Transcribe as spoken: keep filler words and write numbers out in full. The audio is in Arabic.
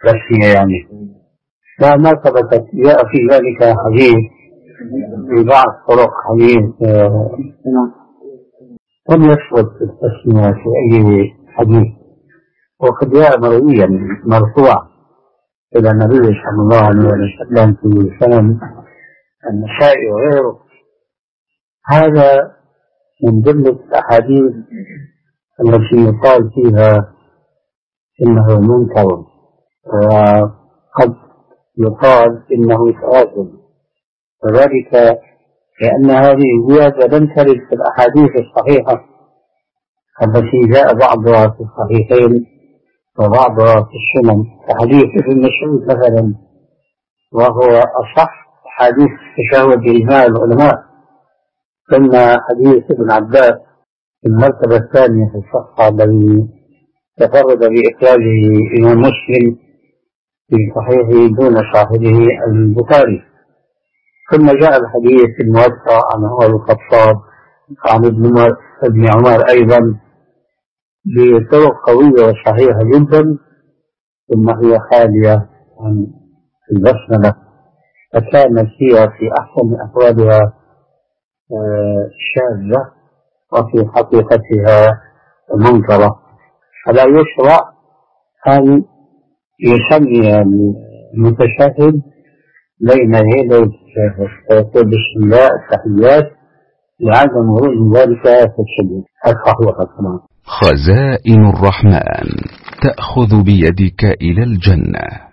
رسمية يعني. فما ثبتت جاء في ذلك حديث في بعض طرق حديث لم يثبت التسمية في أي حديث، وقد جاء مرويا مرفوع إلى النبي صلى الله عليه وسلم في سنن النسائي وغيره. هذا من جملة الأحاديث التي يقال فيها إنه منكر، وقد يقال إنه شاذ، وذلك لأن هذه الزيادة لم ترد في الأحاديث الصحيحة التي جاء بعضها في الصحيحين وبعضها في السنن، كحديث ابن مسعود مثلا، وهو أصح حديث تشهد بإجماع العلماء. ثم حديث ابن عباس في المرتبة الثانية في الصحة الذي تفرد بإخراجه إمام مسلم في صحيحه دون صاحبه البخاري. ثم جاء الحديث الموسع عن عمر الخطاب عن ابن عمر أيضا بطرق قوية وصحيحة جدا، ثم هي خالية عن البسملة، فكانت هي في أحسن أحوالها شاذة وفي حقيقتها منكرة. فلا يشرع أن يسمي المتشهد بين يدي التشهد فيقول بسم الله التحيات لعدم ورود ذلك في السجود. الصحيحة كمان. خزائن الرحمن تأخذ بيدك إلى الجنة.